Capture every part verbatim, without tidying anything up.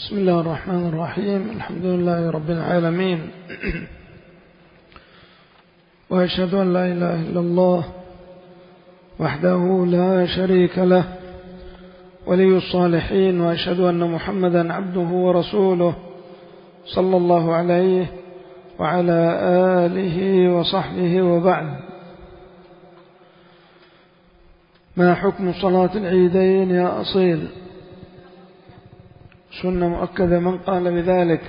بسم الله الرحمن الرحيم. الحمد لله رب العالمين، وأشهد أن لا إله إلا الله وحده لا شريك له ولي الصالحين، وأشهد أن محمدا عبده ورسوله صلى الله عليه وعلى آله وصحبه وبعد. ما حكم صلاة العيدين يا أصيل؟ سنة مؤكدة، من قال بذلك؟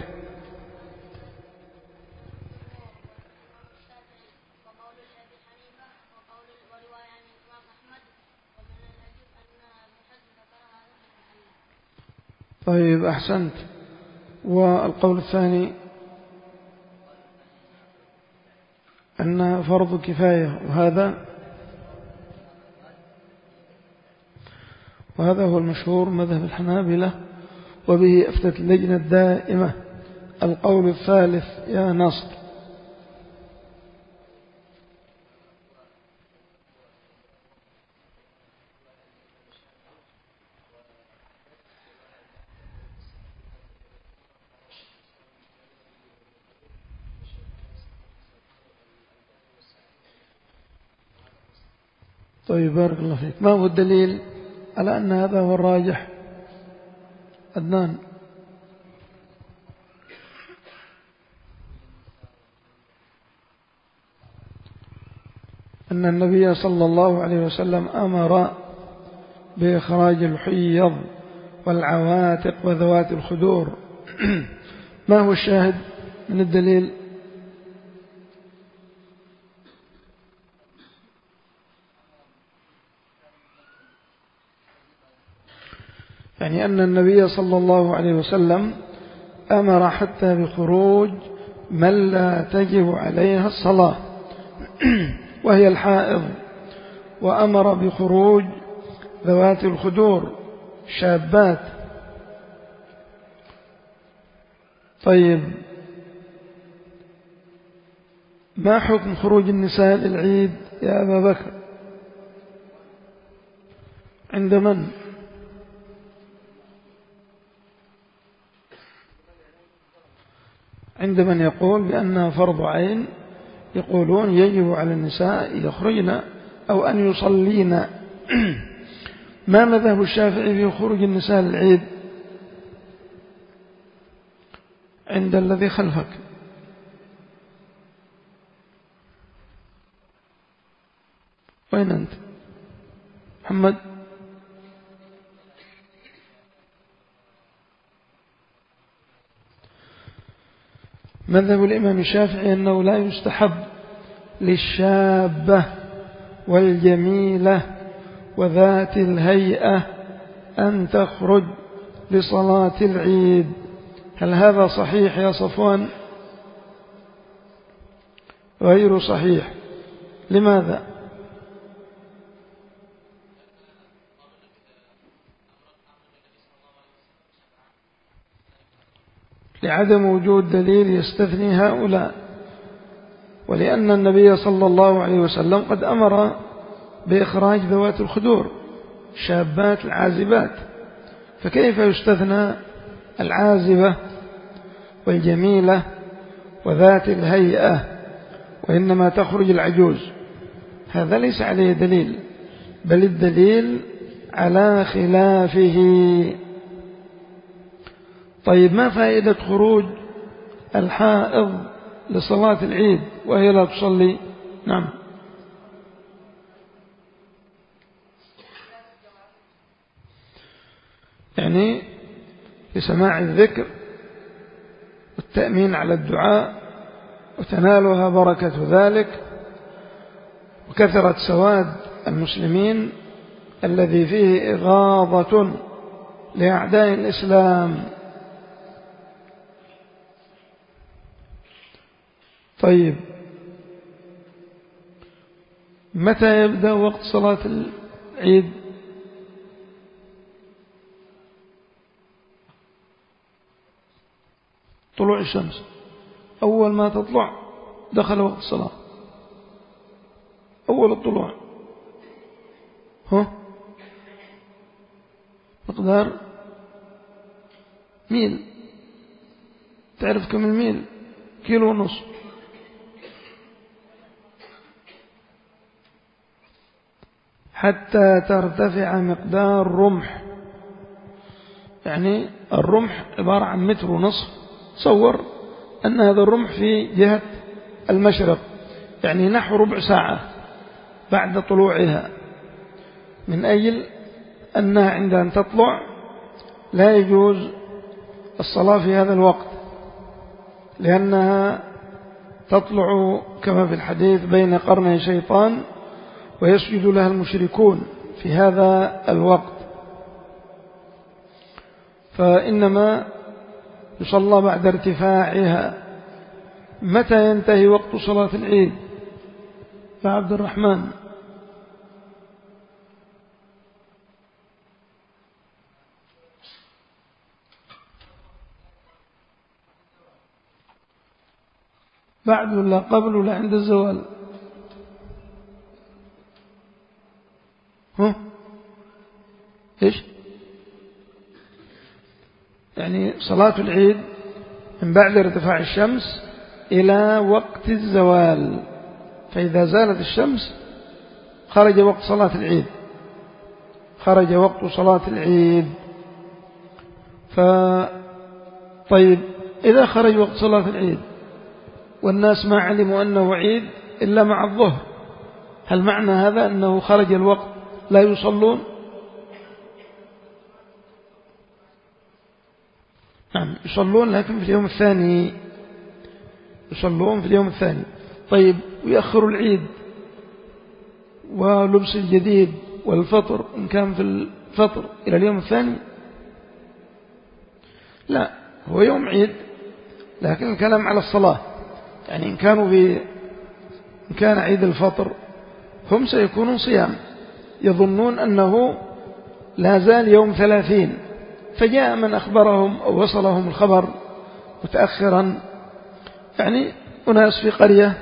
طيب أحسنت. والقول الثاني أنها فرض كفاية، وهذا وهذا هو المشهور مذهب الحنابلة، وبه أفتت اللجنة الدائمة. القول الثالث يا نصر. طيب بارك الله فيك. ما هو الدليل على أن هذا هو الراجح؟ أدنان. أن النبي صلى الله عليه وسلم أمر بإخراج الحيض والعواتق وذوات الخدور. ما هو الشاهد من الدليل؟ يعني أن النبي صلى الله عليه وسلم أمر حتى بخروج من لا تجب عليها الصلاة وهي الحائض، وأمر بخروج ذوات الخدور شابات. طيب ما حكم خروج النساء للعيد يا أبا بكر؟ عند من؟ عند من يقول بأنها فرض عين، يقولون يجب على النساء يخرجن أو أن يصلين. ما مذهب الشافعي في خروج النساء للعيد؟ عند الذي خلفك. وين أنت محمد؟ مذهب الإمام الشافعي أنه لا يستحب للشابة والجميلة وذات الهيئة أن تخرج لصلاة العيد. هل هذا صحيح يا صفوان؟ غير صحيح. لماذا؟ لعدم وجود دليل يستثني هؤلاء، ولأن النبي صلى الله عليه وسلم قد أمر بإخراج ذوات الخدور شابات العازبات، فكيف يستثنى العازبة والجميلة وذات الهيئة وإنما تخرج العجوز؟ هذا ليس عليه دليل، بل الدليل على خلافه. طيب ما فائدة خروج الحائض لصلاة العيد وهي لا تصلي؟ نعم. يعني لسماع الذكر والتأمين على الدعاء وتنالها بركة ذلك وكثرة سواد المسلمين الذي فيه إغاظة لأعداء الإسلام. طيب متى يبدأ وقت صلاة العيد؟ طلوع الشمس، أول ما تطلع دخل وقت الصلاة، أول الطلوع. ها مقدار ميل. تعرف كم الميل؟ كيلو ونص. حتى ترتفع مقدار رمح، يعني الرمح عبارة عن متر ونصف. تصور أن هذا الرمح في جهة المشرق، يعني نحو ربع ساعة بعد طلوعها، من أجل أنها عند أن تطلع لا يجوز الصلاة في هذا الوقت، لأنها تطلع كما في الحديث بين قرني شيطان ويسجد لها المشركون في هذا الوقت، فإنما يصلى بعد ارتفاعها. متى ينتهي وقت صلاة العيد يا عبد الرحمن؟ بعد ولا قبل ولا عند الزوال؟ ها إيش يعني صلاة العيد من بعد ارتفاع الشمس إلى وقت الزوال، فإذا زالت الشمس خرج وقت صلاة العيد، خرج وقت صلاة العيد. فطيب إذا خرج وقت صلاة العيد والناس ما علموا أنه عيد إلا مع الظهر، هل معنى هذا أنه خرج الوقت لا يصلون؟ نعم يصلون، لكن في اليوم الثاني، يصلون في اليوم الثاني. طيب ويأخروا العيد ولبس الجديد والفطر إن كان في الفطر إلى اليوم الثاني؟ لا، هو يوم عيد، لكن الكلام على الصلاة. يعني إن كانوا في إن كان عيد الفطر هم سيكونون صيام، يظنون أنه لا زال يوم ثلاثين، فجاء من أخبرهم أو وصلهم الخبر متأخرا، يعني أناس في قرية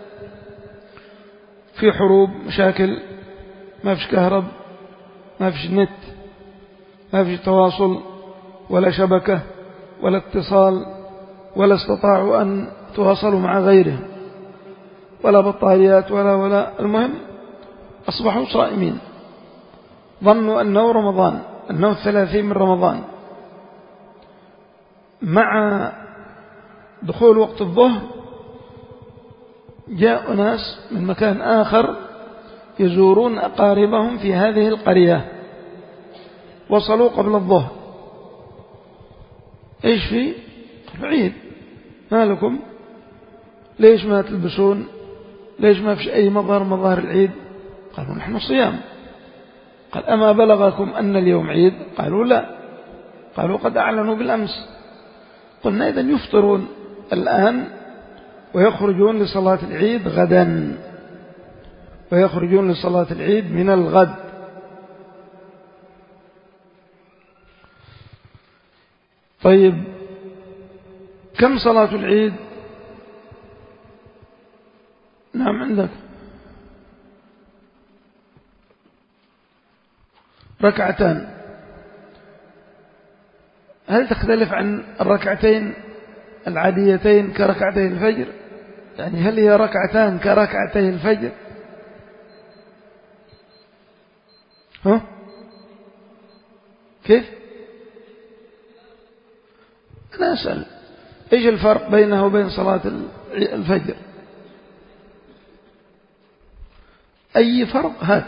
في حروب مشاكل، ما فيش كهرب، ما فيش نت، ما فيش تواصل ولا شبكة ولا اتصال، ولا استطاعوا أن تواصلوا مع غيرهم، ولا بطاريات ولا ولا المهم أصبحوا صائمين، ظنوا أنه رمضان، أنه الثلاثين من رمضان. مع دخول وقت الظهر جاء ناس من مكان آخر يزورون أقاربهم في هذه القرية، وصلوا قبل الظهر. إيش في عيد، ما لكم؟ ليش ما تلبسون؟ ليش ما فيش أي مظهر مظاهر العيد؟ قالوا نحن صيام. قال أما بلغكم أن اليوم عيد؟ قالوا لا. قالوا قد أعلنوا بالأمس. قلنا إذن يفطرون الآن ويخرجون لصلاة العيد غدا، ويخرجون لصلاة العيد من الغد. طيب كم صلاة العيد؟ نعم عندك ركعتان. هل تختلف عن الركعتين العاديتين كركعتي الفجر؟ يعني هل هي ركعتان كركعتي الفجر؟ ها كيف؟ أنا أسأل إيش الفرق بينها وبين صلاة الفجر؟ أي فرق؟ هات.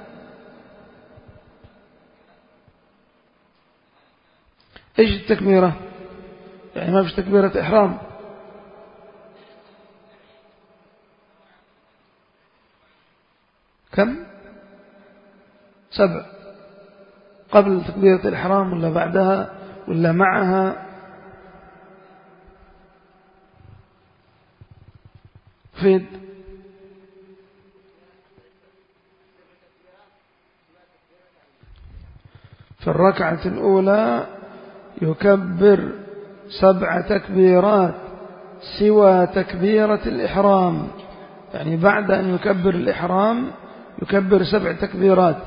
إيش التكبيرة؟ يعني ما فيش تكبيرة إحرام؟ كم؟ سبع. قبل تكبيرة الإحرام ولا بعدها ولا معها؟ فيد. في الركعة الأولى يكبر سبع تكبيرات سوى تكبيرة الإحرام، يعني بعد أن يكبر الإحرام يكبر سبع تكبيرات.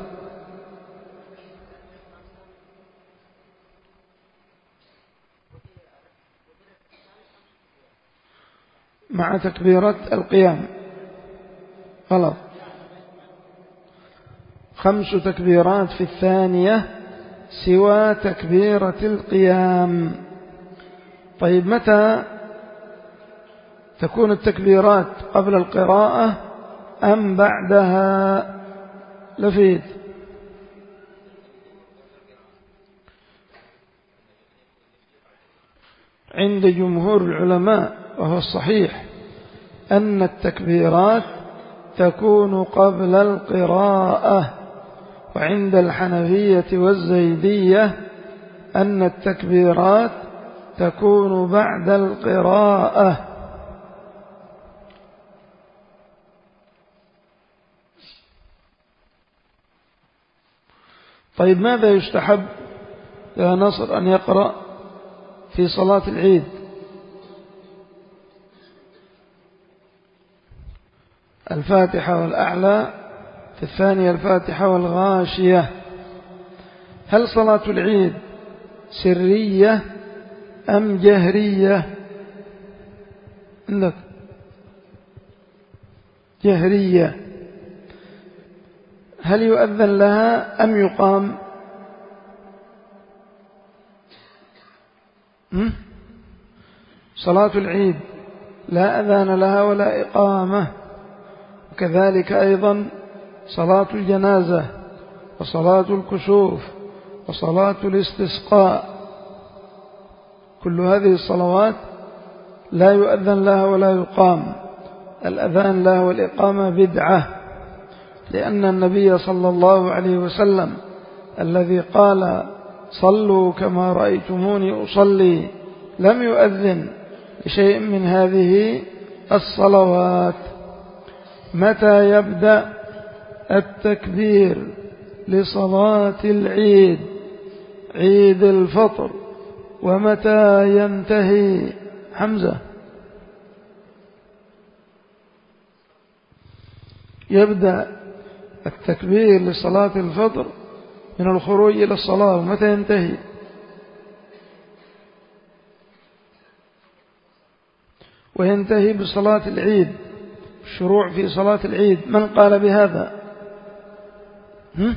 مع تكبيرة القيام. غلط. خمس تكبيرات في الثانية سوى تكبيرة القيام. طيب متى تكون التكبيرات؟ قبل القراءة أم بعدها؟ لفيد. عند جمهور العلماء وهو الصحيح أن التكبيرات تكون قبل القراءة، وعند الحنفية والزيدية أن التكبيرات تكون بعد القراءة. طيب ماذا يستحب يا نصر أن يقرأ في صلاة العيد؟ الفاتحة والأعلى، في الثانية الفاتحة والغاشية. هل صلاة العيد سرية أم جهرية؟ عندك جهرية. هل يؤذن لها أم يقام؟ صلاة العيد لا أذان لها ولا إقامة، وكذلك أيضا صلاة الجنازة وصلاة الكسوف وصلاة الاستسقاء، كل هذه الصلوات لا يؤذن لها ولا يقام. الأذان لها والإقامة بدعة، لأن النبي صلى الله عليه وسلم الذي قال صلوا كما رأيتموني أصلي لم يؤذن لشيء من هذه الصلوات. متى يبدأ التكبير لصلاة العيد عيد الفطر، ومتى ينتهي؟ حمزة. يبدأ التكبير لصلاة الفطر من الخروج إلى الصلاة، ومتى ينتهي؟ وينتهي بصلاة العيد، الشروع في صلاة العيد. من قال بهذا؟ هم؟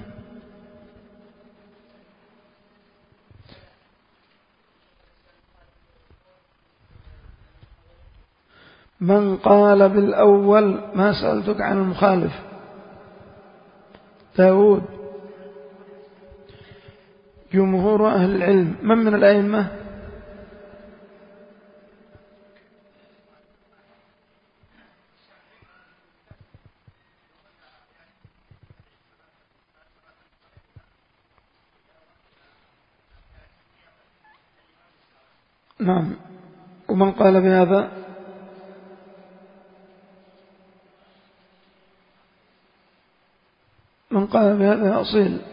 من قال بالأول؟ ما سألتك عن المخالف. داود. جمهور أهل العلم. من من الأئمة؟ نعم. ومن قال بهذا؟ من قال بهذا أصيل.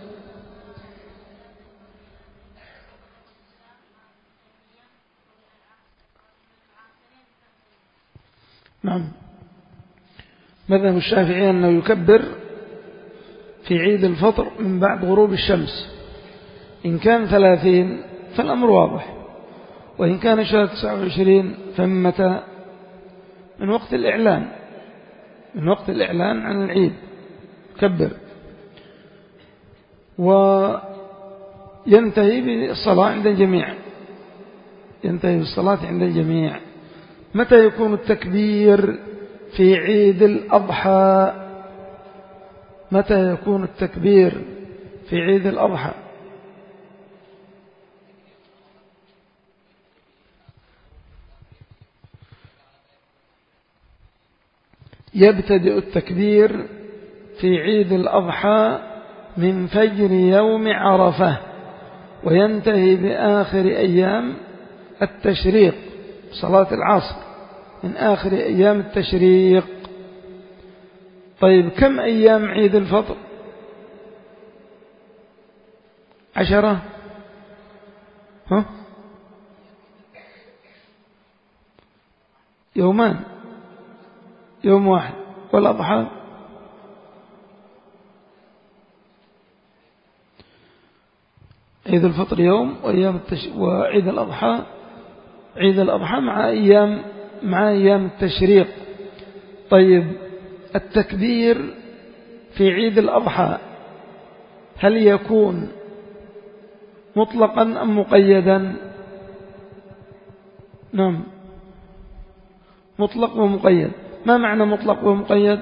نعم. مذهب الشافعي أنه يكبر في عيد الفطر من بعد غروب الشمس. إن كان ثلاثين فالأمر واضح، وإن كان شهر تسعة وعشرين فمتى؟ من وقت الإعلان، من وقت الإعلان عن العيد كبر، وينتهي بالصلاة عند الجميع، ينتهي بالصلاة عند الجميع. متى يكون التكبير في عيد الأضحى؟ متى يكون التكبير في عيد الأضحى؟ يبتدئ التكبير في عيد الأضحى من فجر يوم عرفة، وينتهي بآخر أيام التشريق، صلاة العصر، من آخر أيام التشريق. طيب كم أيام عيد الفطر؟ عشرة؟ ها؟ يومان، يوم واحد. والأضحى عيد الفطر يوم، وأيام التش... وعيد الأضحى عيد الأضحى مع أيام مع أيام التشريق. طيب التكبير في عيد الأضحى هل يكون مطلقا أم مقيدا؟ نعم مطلق ومقيد. ما معنى مطلق ومقيد؟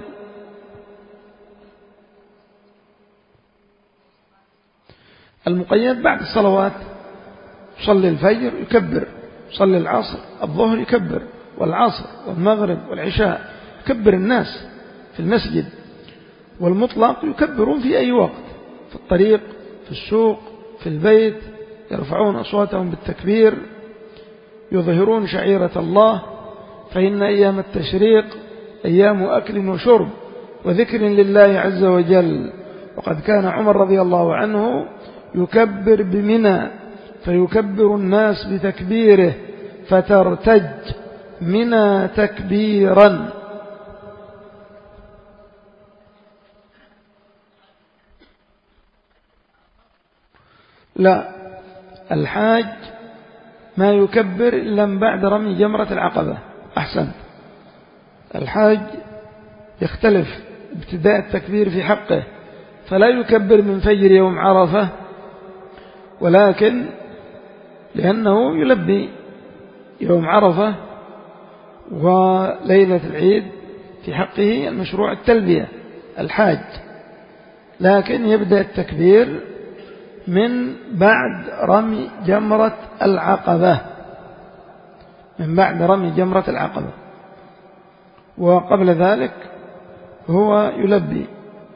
المقيد بعد الصلوات يصلي الفجر يكبر، يصلي العصر الظهر يكبر، والعصر والمغرب والعشاء يكبر الناس في المسجد. والمطلق يكبرون في أي وقت، في الطريق، في السوق، في البيت، يرفعون أصواتهم بالتكبير، يظهرون شعيرة الله. فإن أيام التشريق أيام أكل وشرب وذكر لله عز وجل. وقد كان عمر رضي الله عنه يكبر بمنى فيكبر الناس بتكبيره فترتج منى تكبيرا. لا، الحاج ما يكبر إلا بعد رمي جمرة العقبة. أحسن. الحاج يختلف ابتداء التكبير في حقه، فلا يكبر من فجر يوم عرفة، ولكن لأنه يلبي يوم عرفة وليلة العيد في حقه المشروع التلبية الحاج، لكن يبدأ التكبير من بعد رمي جمرة العقبة، من بعد رمي جمرة العقبة، وقبل ذلك هو يلبي.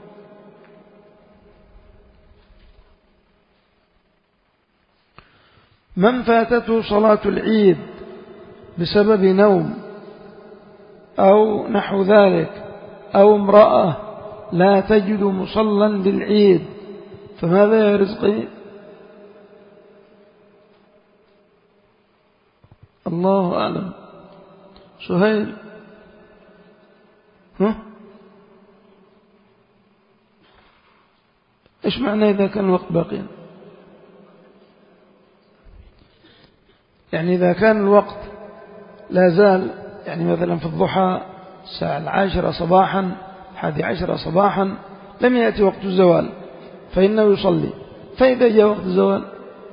من فاتته صلاة العيد بسبب نوم أو نحو ذلك أو امرأة لا تجد مصلى للعيد فماذا يا رزقي؟ الله أعلم. سهيل ها؟ إيش معنى إذا كان الوقت باقي؟ يعني إذا كان الوقت لا زال، يعني مثلا في الضحى الساعة العاشرة صباحا حادي عشرة صباحا لم يأتي وقت الزوال فإنه يصلي. فإذا جاء وقت الزوال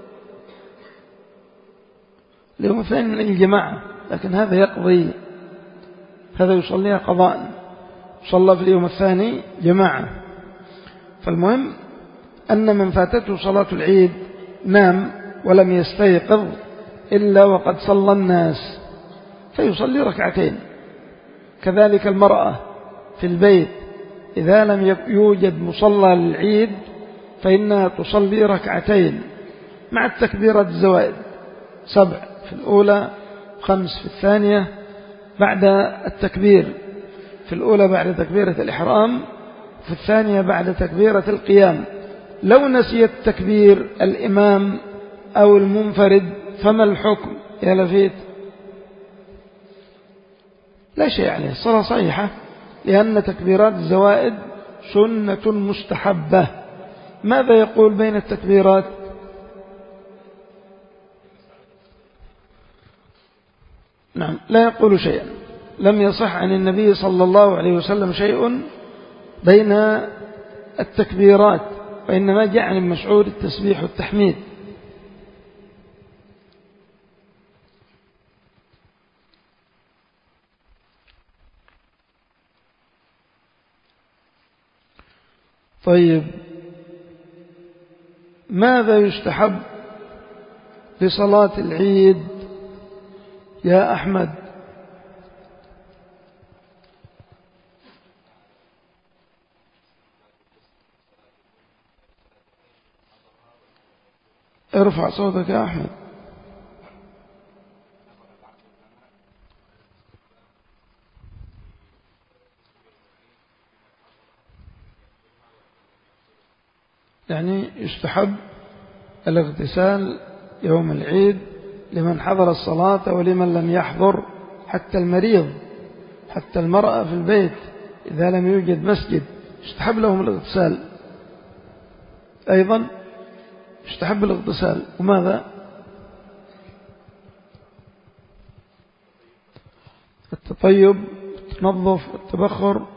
اليوم الثاني من الجماعة، لكن هذا يقضي، هذا يصليها قضاء، صلى في اليوم الثاني جماعة. فالمهم أن من فاتته صلاة العيد نام ولم يستيقظ إلا وقد صلى الناس فيصلي ركعتين. كذلك المرأة في البيت إذا لم يوجد مصلى للعيد فإنها تصلي ركعتين مع التكبيرات الزوائد، سبع في الأولى، خمس في الثانية بعد التكبير، في الأولى بعد تكبيرة الإحرام، في الثانية بعد تكبيرة القيام. لو نسي التكبير الإمام أو المنفرد فما الحكم يا لفيت؟ لا شيء عليه، الصلاة صحيحة، لأن تكبيرات الزوائد سنة مستحبة. ماذا يقول بين التكبيرات؟ نعم لا يقول شيئا، لم يصح عن النبي صلى الله عليه وسلم شيء بين التكبيرات، وإنما جاء عن ابن مسعود التسبيح والتحميد. طيب ماذا يستحب لصلاة العيد يا أحمد؟ ارفع صوتك يا أحمد. يعني يستحب الاغتسال يوم العيد لمن حضر الصلاة ولمن لم يحضر، حتى المريض، حتى المرأة في البيت إذا لم يوجد مسجد يستحب لهم الاغتسال. أيضا يستحب الاغتسال. وماذا؟ التطيب، التنظف، التبخر،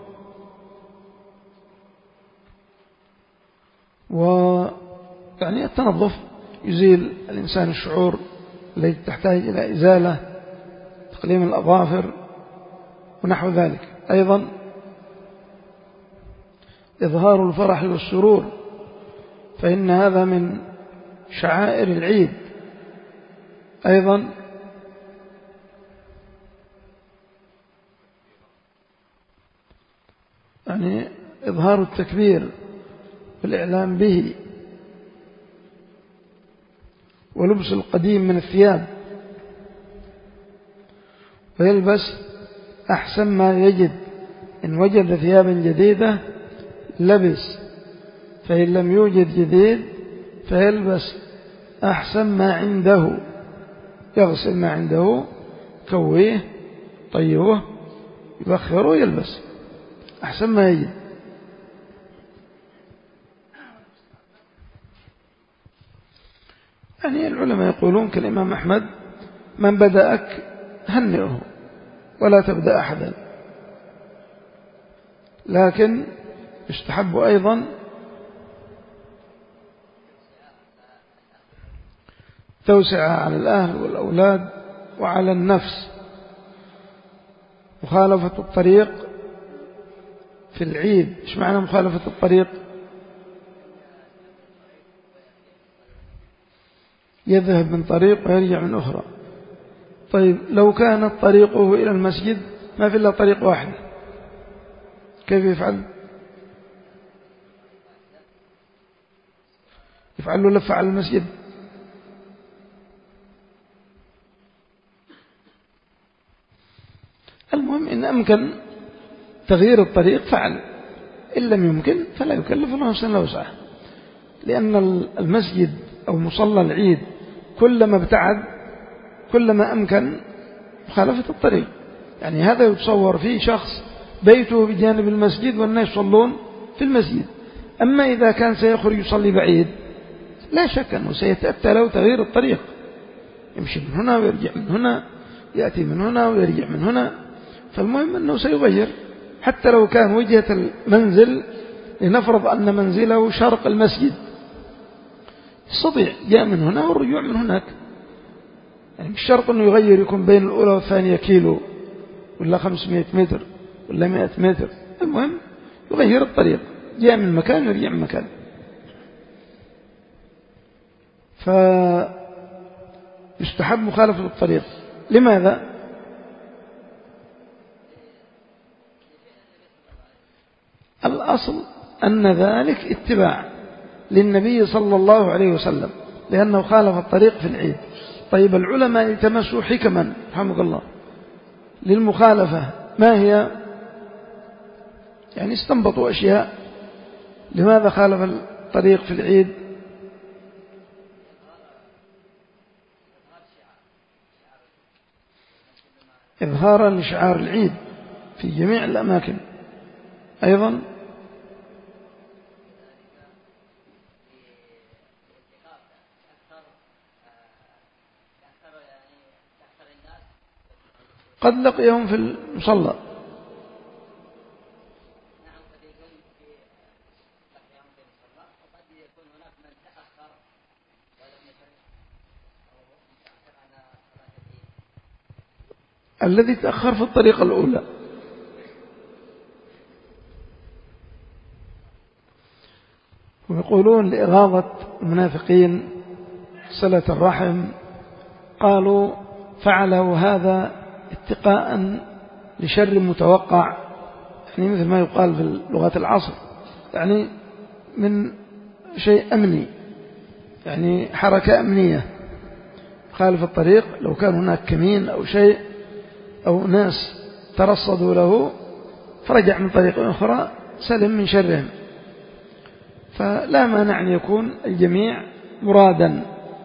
ويعني التنظف يزيل الإنسان الشعور التي تحتاج إلى إزالة، تقليم الأظافر ونحو ذلك. أيضا إظهار الفرح والسرور، فإن هذا من شعائر العيد. أيضا يعني إظهار التكبير والإعلام به، ولبس القديم من الثياب، ويلبس أحسن ما يجد، إن وجد ثيابا جديدة لبس، فإن لم يوجد جديد فيلبس أحسن ما عنده، يغسل ما عنده، كويه، طيبه، يبخره ويلبس أحسن ما يجد. يعني العلماء يقولون كالإمام أحمد: من بدأك هنئه ولا تبدأ أحدا. لكن يستحب أيضا توسع على الأهل والأولاد وعلى النفس. مخالفة الطريق في العيد، إيش معنى مخالفة الطريق؟ يذهب من طريق ويرجع من أخرى. طيب لو كانت طريقه إلى المسجد ما في إلا طريق واحد، كيف يفعل؟ يفعل له لفة على المسجد؟ المهم إن أمكن تغيير الطريق فعل، إن لم يمكن فلا يكلف الله نفسا إلا وسعها، لأن المسجد أو مصلى العيد كلما ابتعد كلما أمكن مخالفة الطريق. يعني هذا يتصور فيه شخص بيته بجانب المسجد والناس يصلون في المسجد، أما إذا كان سيخرج يصلي بعيد لا شك أنه سيتأتى له تغيير الطريق، يمشي من هنا ويرجع من هنا، يأتي من هنا ويرجع من هنا. فالمهم أنه سيغير، حتى لو كان وجهة المنزل، لنفرض أن منزله شرق المسجد، يستطيع جاء من هنا والرجوع من هناك. يعني مش شرط أنه يغير يكون بين الأولى والثانية كيلو ولا خمسمائة متر ولا مائة متر، المهم يغير الطريق، جاء من مكان يرجع من مكان. فيستحب مخالفة الطريق. لماذا؟ الأصل أن ذلك اتباع للنبي صلى الله عليه وسلم، لأنه خالف الطريق في العيد. طيب العلماء التمسوا حكما رحمك الله للمخالفة، ما هي؟ يعني استنبطوا أشياء لماذا خالف الطريق في العيد. إظهارا لشعار العيد في جميع الأماكن. أيضا قد لقيهم في المصلى، الذي تأخر في الطريقة الأولى. ويقولون لإغاظة المنافقين صلة الرحم، قالوا فعلوا هذا اتقاء لشر متوقع، يعني مثل ما يقال في لغة العصر، يعني من شيء أمني، يعني حركة أمنية خالف الطريق. لو كان هناك كمين أو شيء أو ناس ترصدوا له فرجع من طريق أخرى سلم من شرهم. فلا مانع أن يكون الجميع مرادا.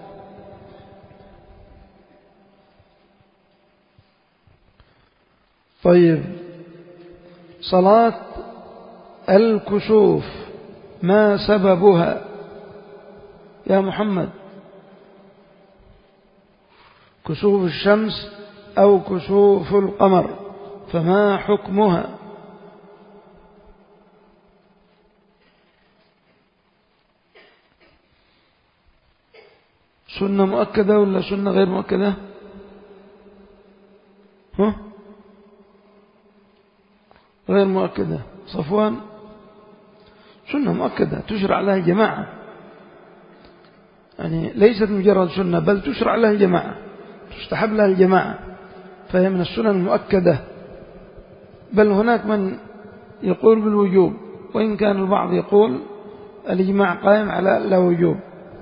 طيب صلاة الكسوف ما سببها يا محمد؟ كسوف الشمس أو كسوف القمر، فما حكمها؟ سنة مؤكدة ولا سنة غير مؤكدة؟ ها؟ غير مؤكدة. صفوان سنة مؤكدة تشرع لها الجماعة، يعني ليست مجرد سنة بل تشرع لها الجماعة، تستحب لها الجماعة، فهي من السنن المؤكدة. بل هناك من يقول بالوجوب، وإن كان البعض يقول الإجماع قائم على لا وجوب.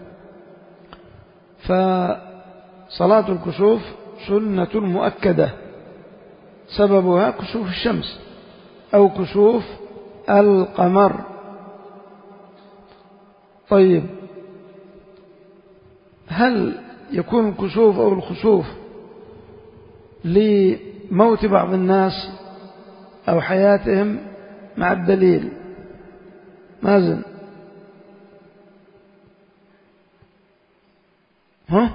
فصلاة الكسوف سنة مؤكدة سببها كسوف الشمس أو كسوف القمر. طيب، هل يكون الكسوف أو الخسوف لموت بعض الناس أو حياتهم؟ مع الدليل. مازن ها؟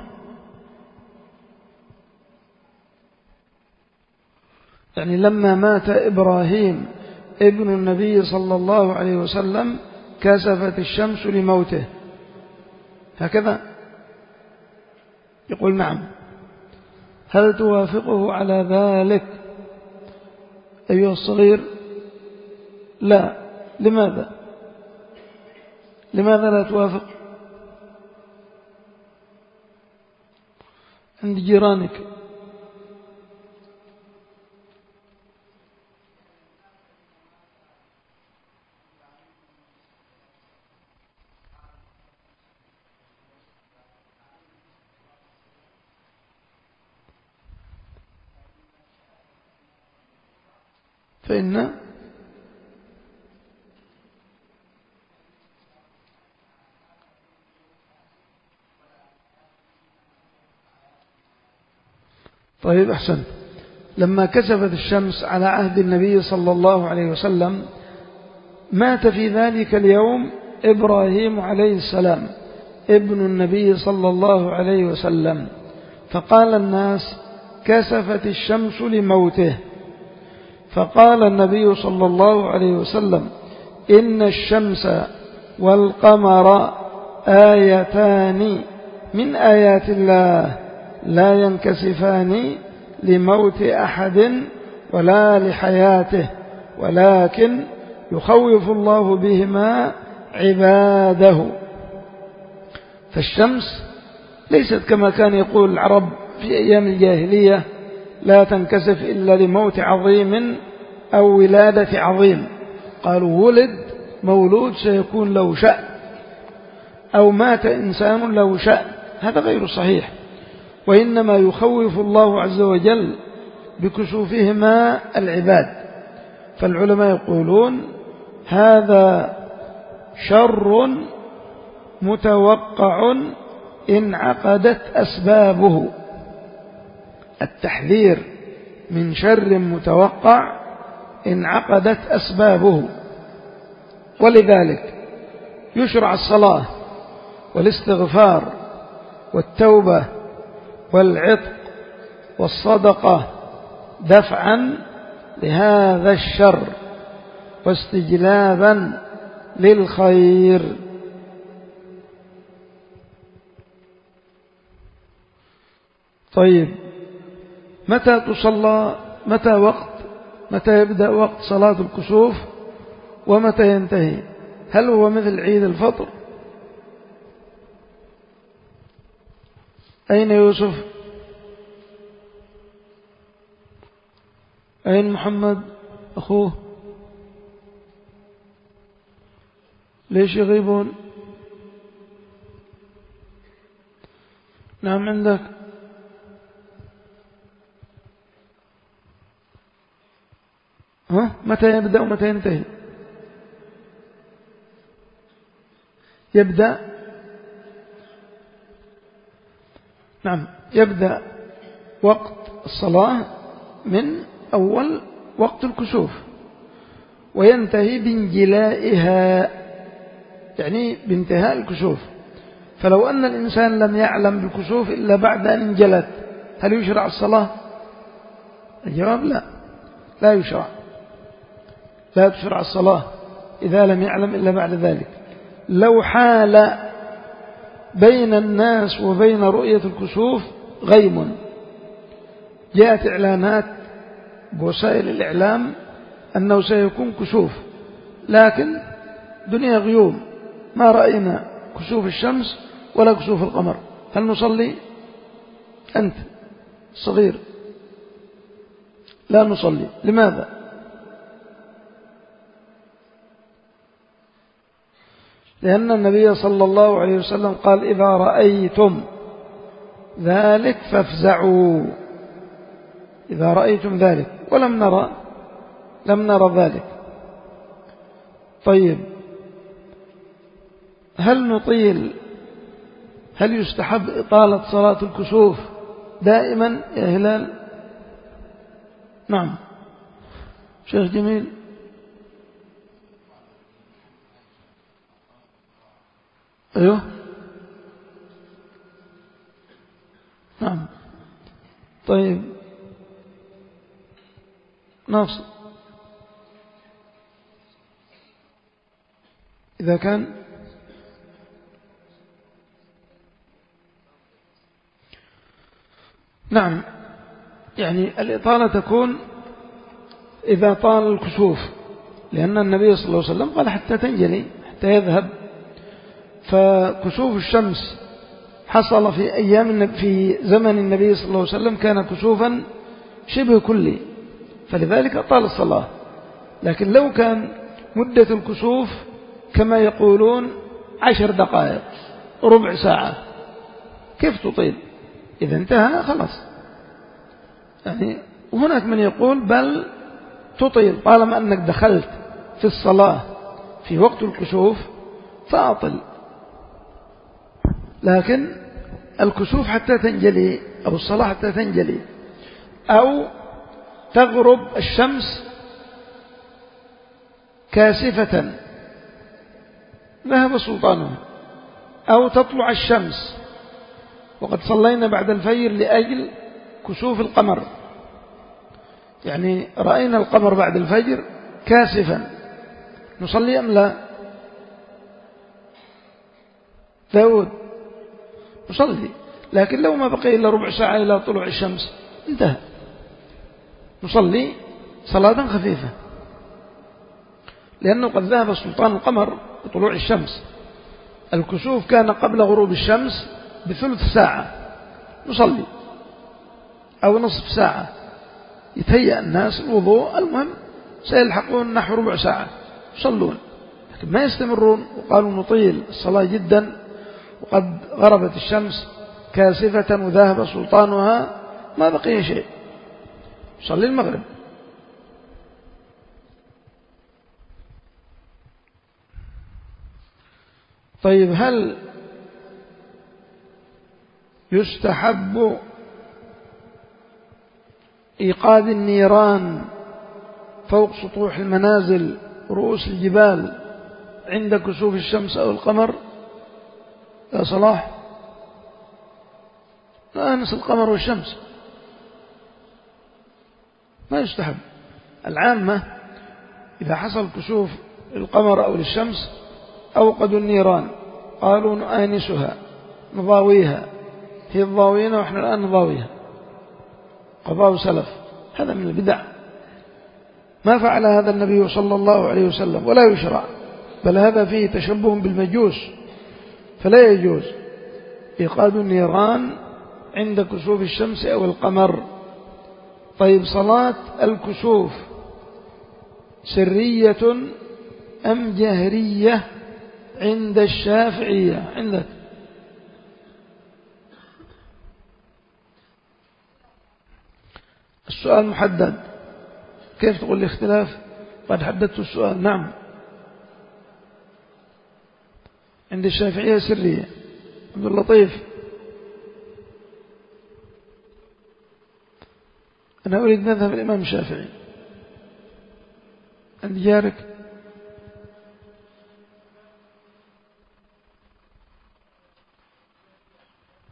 يعني لما مات إبراهيم ابن النبي صلى الله عليه وسلم كسفت الشمس لموته، هكذا يقول نعم. هل توافقه على ذلك أيها الصغير؟ لا. لماذا؟ لماذا لا توافق؟ عند جيرانك. فإن طيب أحسن. لما كسفت الشمس على عهد النبي صلى الله عليه وسلم مات في ذلك اليوم إبراهيم عليه السلام ابن النبي صلى الله عليه وسلم، فقال الناس كسفت الشمس لموته، فقال النبي صلى الله عليه وسلم إن الشمس والقمر آيتان من آيات الله لا ينكسفان لموت أحد ولا لحياته، ولكن يخوف الله بهما عباده. فالشمس ليست كما كان يقول العرب في أيام الجاهلية لا تنكسف إلا لموت عظيم أو ولادة عظيم. قالوا ولد مولود سيكون له شأن، أو مات إنسان له شأن، هذا غير صحيح. وإنما يخوف الله عز وجل بكسوفهما العباد. فالعلماء يقولون هذا شر متوقع إن عقدت أسبابه. التحذير من شر متوقع إن عقدت أسبابه، ولذلك يشرع الصلاة والاستغفار والتوبة والعتق والصدقة دفعا لهذا الشر واستجلابا للخير. طيب، متى تصلى؟ متى وقت متى يبدأ وقت صلاة الكسوف ومتى ينتهي؟ هل هو مثل عيد الفطر؟ أين يوسف؟ أين محمد أخوه؟ ليش يغيبون؟ نعم عندك. ها؟ متى يبدأ ومتى ينتهي؟ يبدأ نعم يبدأ وقت الصلاة من أول وقت الكسوف وينتهي بانجلائها، يعني بانتهاء الكسوف. فلو أن الإنسان لم يعلم بالكسوف إلا بعد أن انجلت، هل يشرع الصلاة؟ الجواب لا. لا يشرع، لا تشرع الصلاة إذا لم يعلم إلا بعد ذلك. لو حال بين الناس وبين رؤية الكسوف غيم، جاءت إعلانات بوسائل الإعلام أنه سيكون كسوف، لكن دنيا غيوم، ما رأينا كسوف الشمس ولا كسوف القمر، هل نصلي؟ أنت صغير لا نصلي. لماذا؟ لأن النبي صلى الله عليه وسلم قال إذا رأيتم ذلك فافزعوا، إذا رأيتم ذلك، ولم نرى لم نرى ذلك. طيب هل نطيل، هل يستحب إطالة صلاة الكسوف دائما يا هلال؟ نعم شيخ جميل. أيوه نعم. طيب ناصر إذا كان نعم، يعني الإطالة تكون إذا طال الكسوف، لأن النبي صلى الله عليه وسلم قال حتى تنجلي، حتى يذهب. فكسوف الشمس حصل في أيام في زمن النبي صلى الله عليه وسلم، كان كسوفا شبه كلي، فلذلك طال الصلاة. لكن لو كان مدة الكسوف كما يقولون عشر دقائق ربع ساعة، كيف تطيل؟ إذا انتهى خلاص يعني. وهناك من يقول بل تطيل، طالما أنك دخلت في الصلاة في وقت الكسوف فأطل. لكن الكسوف حتى تنجلي، أو الصلاة حتى تنجلي، أو تغرب الشمس كاسفة ذهب سلطانها، أو تطلع الشمس. وقد صلينا بعد الفجر لأجل كسوف القمر، يعني رأينا القمر بعد الفجر كاسفا، نصلي أم لا؟ داود نصلي، لكن لو ما بقي إلا ربع ساعة إلى طلوع الشمس انتهى، نصلي صلاة خفيفة، لأنه قد ذهب سلطان القمر بطلوع الشمس. الكسوف كان قبل غروب الشمس بثلث ساعة، نصلي أو نصف ساعة، يتهيأ الناس الوضوء، المهم سيلحقون نحو ربع ساعة يصلون، لكن ما يستمرون وقالوا نطيل الصلاة جدا وقد غربت الشمس كاسفة وذهب سلطانها ما بقي شيء، صلي المغرب. طيب هل يستحب إيقاد النيران فوق سطوح المنازل ورؤوس الجبال عند كسوف الشمس أو القمر؟ يا صلاح لا أنس القمر والشمس، ما يستحب. العامة إذا حصل كسوف القمر أو للشمس أوقدوا النيران، قالوا نآنسها نضاويها، هي الضاوينا وإحنا الآن نضاويها، قضاء سلف. هذا من البدع، ما فعل هذا النبي صلى الله عليه وسلم ولا يشرع، بل هذا فيه تشبه بالمجوس، فلا يجوز إيقاد النيران عند كسوف الشمس أو القمر. طيب صلاة الكسوف سرية أم جهرية عند الشافعية؟ عندك السؤال محدد، كيف تقول لي اختلاف؟ قد حددت السؤال. نعم عند الشافعية سرية. عبد اللطيف أنا أريد مذهب الإمام الشافعي. عند جارك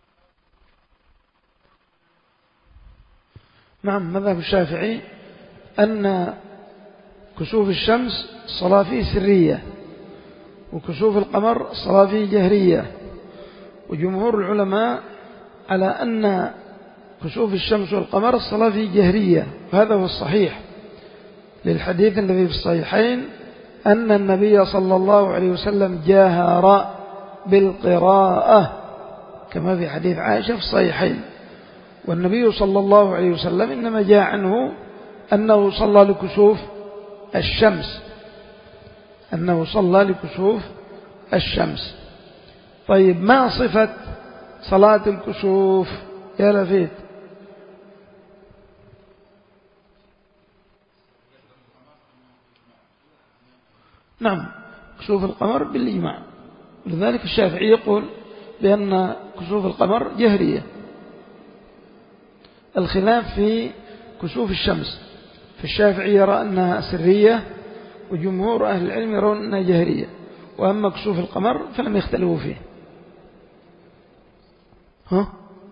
نعم مذهب الشافعي أن كسوف الشمس الصلاة فيه سرية، وكسوف القمر الصلاة فيه جهرية. وجمهور العلماء على أن كسوف الشمس والقمر الصلاة فيه جهرية، وهذا هو الصحيح للحديث الذي في الصحيحين أن النبي صلى الله عليه وسلم جاهر بالقراءة كما في حديث عائشة في الصحيحين. والنبي صلى الله عليه وسلم إنما جاء عنه أنه صلى لكسوف الشمس أنه صلى لكسوف الشمس. طيب ما صفة صلاة الكسوف يا لفيت؟ نعم، كسوف القمر بالإجماع، لذلك الشافعي يقول بأن كسوف القمر جهرية. الخلاف في كسوف الشمس، فالشافعي يرى أنها سرية، وجمهور أهل العلم يرون أنها جهرية. وأما كسوف القمر فلم يختلفوا فيه. ها؟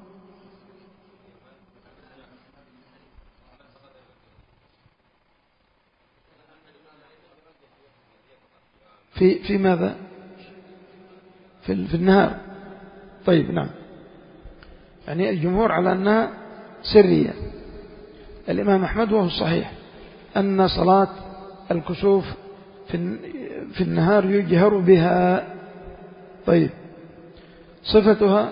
في في ماذا؟ في في النهار. طيب نعم، يعني الجمهور على أنها سرية. الإمام أحمد وهو الصحيح أن صلاة الكسوف في في النهار يجهر بها. طيب صفتها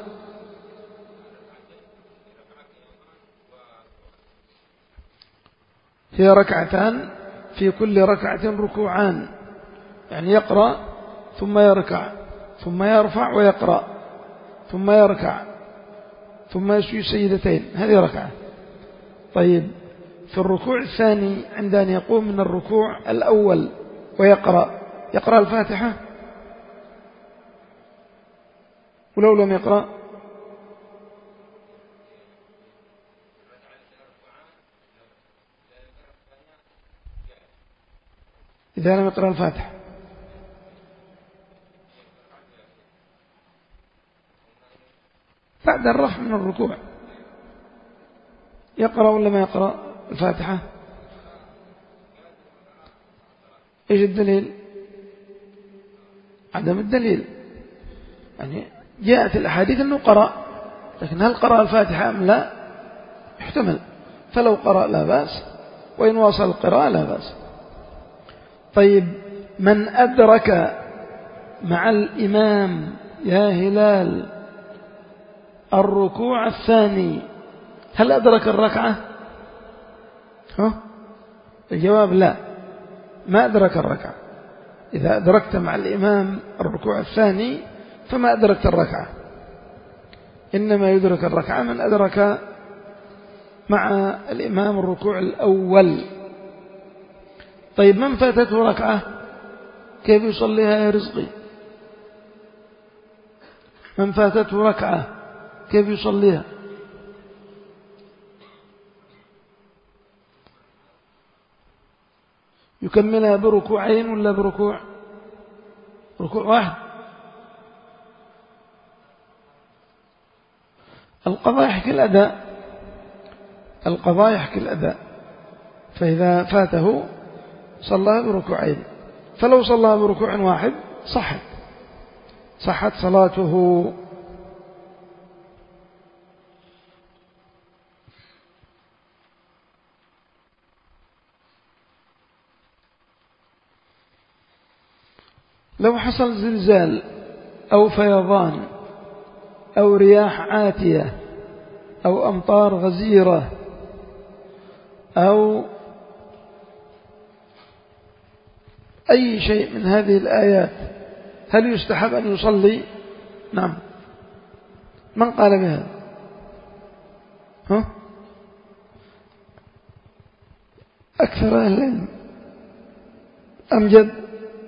هي ركعتان، في كل ركعة ركوعان، يعني يقرأ ثم يركع ثم يرفع ويقرأ ثم يركع ثم يسجد سجدتين، هذه ركعة. طيب في الركوع الثاني عند أن يقوم من الركوع الأول ويقرأ يقرأ الفاتحة ولو لم يقرأ إذا لم يقرأ الفاتحة بعد الرفع من الركوع يقرأ ولا ما يقرأ الفاتحة؟ إيش الدليل؟ عدم الدليل. يعني جاءت الأحاديث أنه قرأ، لكن هل قرأ الفاتحة أم لا يحتمل، فلو قرأ لا بأس، وإن واصل القراءة لا بأس. طيب من أدرك مع الإمام يا هلال الركوع الثاني هل أدرك الركعة؟ ها؟ الجواب لا، ما أدرك الركعة. إذا أدركت مع الإمام الركوع الثاني فما أدركت الركعة، إنما يدرك الركعة من أدرك مع الإمام الركوع الأول. طيب من فاتته ركعة كيف يصليها يا رزقي؟ من فاتته ركعة كيف يصليها؟ يكملها بركوعين ولا بركوع ركوع واحد؟ القضاء يحكي الأداء القضاء يحكي الأداء فإذا فاته صلى بركوعين، فلو صلى بركوع واحد صحت صحت صلاته. لو حصل زلزال أو فيضان أو رياح عاتية أو أمطار غزيرة أو أي شيء من هذه الآيات هل يستحب أن يصلي؟ نعم. من قال بهذا؟ ها؟ أكثر أهل العلم. أمجد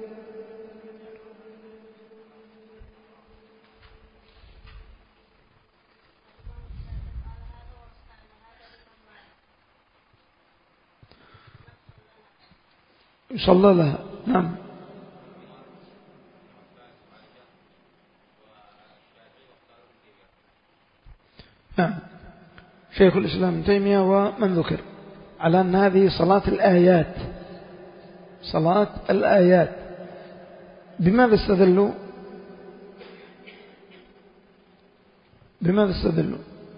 يصلى لها. نعم. نعم، شيخ الإسلام ابن تيمية ومن ذكر على أن هذه صلاة الآيات، صلاة الآيات. بماذا استدلوا؟ بماذا استدلوا؟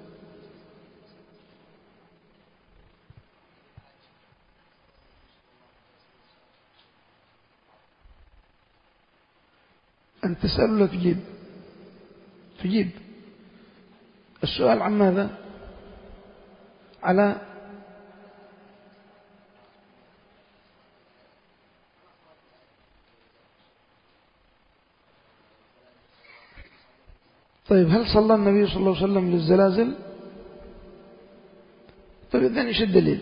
أن تسأل ولا تجيب؟ تجيب. السؤال عن ماذا؟ على طيب هل صلى النبي صلى الله عليه وسلم للزلازل؟ طيب إذن إيش الدليل؟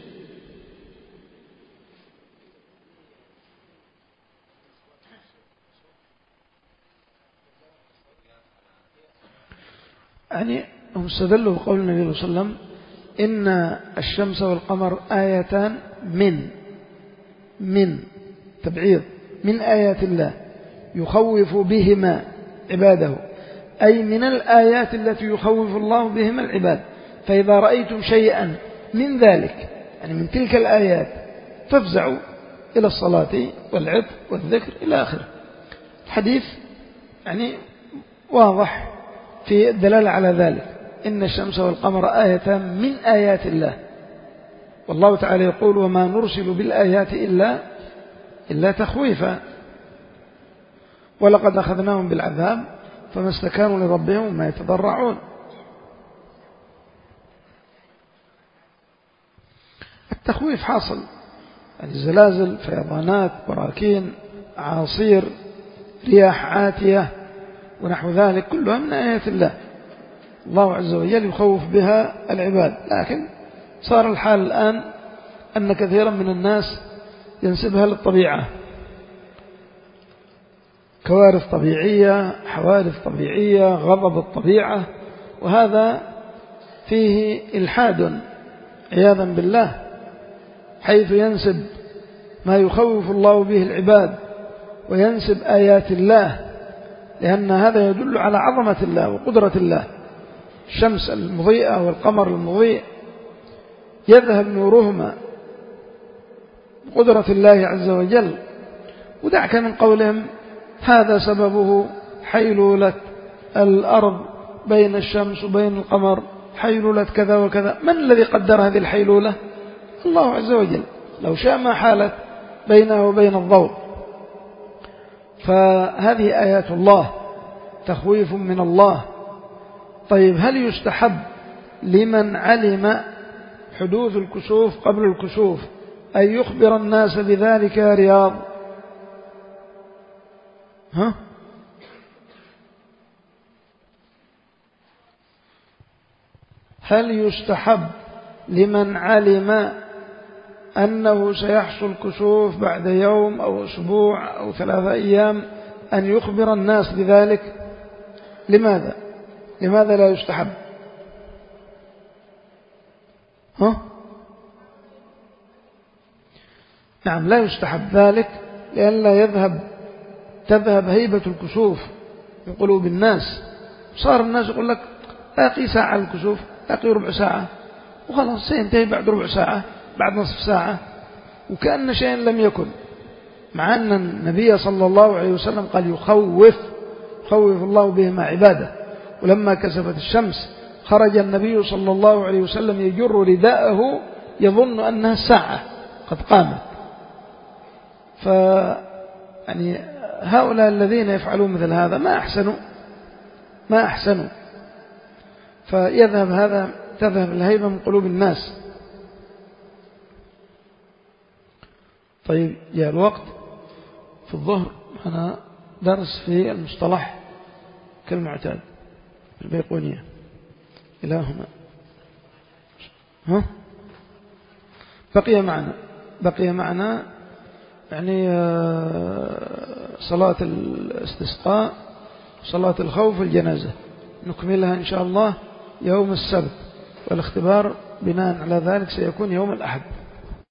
يعني هم استدلوا بقول النبي صلى الله عليه وسلم إن الشمس والقمر آيتان من من تبعيض من آيات الله يخوف بهما عباده، أي من الآيات التي يخوف الله بهما العباد. فإذا رأيتم شيئا من ذلك يعني من تلك الآيات فافزعوا إلى الصلاة والعطر والذكر إلى آخره. الحديث يعني واضح في الدلالة على ذلك، إن الشمس والقمر آيتان من آيات الله، والله تعالى يقول وما نرسل بالآيات إلا إلا تخويفا، ولقد أخذناهم بالعذاب فما استكانوا لربهم وما يتضرعون. التخويف حاصل، يعني الزلازل، فيضانات، براكين، عاصير، رياح عاتية ونحو ذلك كلها من آيات الله، الله عز وجل يخوف بها العباد. لكن صار الحال الآن أن كثيرا من الناس ينسبها للطبيعة، كوارث طبيعية، حوادث طبيعية، غضب الطبيعة، وهذا فيه إلحاد عياذا بالله، حيث ينسب ما يخوف الله به العباد وينسب آيات الله، لأن هذا يدل على عظمة الله وقدرة الله. الشمس المضيئة والقمر المضيء يذهب نورهما بقدرة الله عز وجل. ودعك من قولهم هذا سببه حيلولة الأرض بين الشمس وبين القمر، حيلولة كذا وكذا. من الذي قدر هذه الحيلولة؟ الله عز وجل، لو شاء ما حالت بينه وبين الضوء. فهذه آيات الله، تخويف من الله. طيب هل يستحب لمن علم حدوث الكسوف قبل الكسوف أن يخبر الناس بذلك يا رياض؟ ها؟ هل يستحب لمن علم أنه سيحصل كسوف بعد يوم أو أسبوع أو ثلاثة أيام أن يخبر الناس بذلك؟ لماذا؟ لماذا لا يستحب؟ ها؟ نعم لا يستحب ذلك، لأن لا يذهب تذهب هيبة الكسوف في قلوب الناس. صار الناس يقول لك باقي ساعة الكسوف، باقي ربع ساعة، وخلاص سينتهي بعد ربع ساعة، بعد نصف ساعة، وكأن شيء لم يكن، مع أن النبي صلى الله عليه وسلم قال يخوف خوف الله بهما عباده. ولما كسفت الشمس خرج النبي صلى الله عليه وسلم يجر رداءه يظن أنها الساعة قد قامت. ف يعني هؤلاء الذين يفعلون مثل هذا ما أحسنوا ما أحسنوا فيذهب هذا تذهب الهيبة من قلوب الناس. طيب جاء الوقت في الظهر أنا درس في المصطلح كالمعتاد البيقونية إلى هنا. ها؟ بقي معنا بقي معنا يعني صلاة الاستسقاء، صلاة الخوف والجنازة، نكملها إن شاء الله يوم السبت، والاختبار بناء على ذلك سيكون يوم الأحد.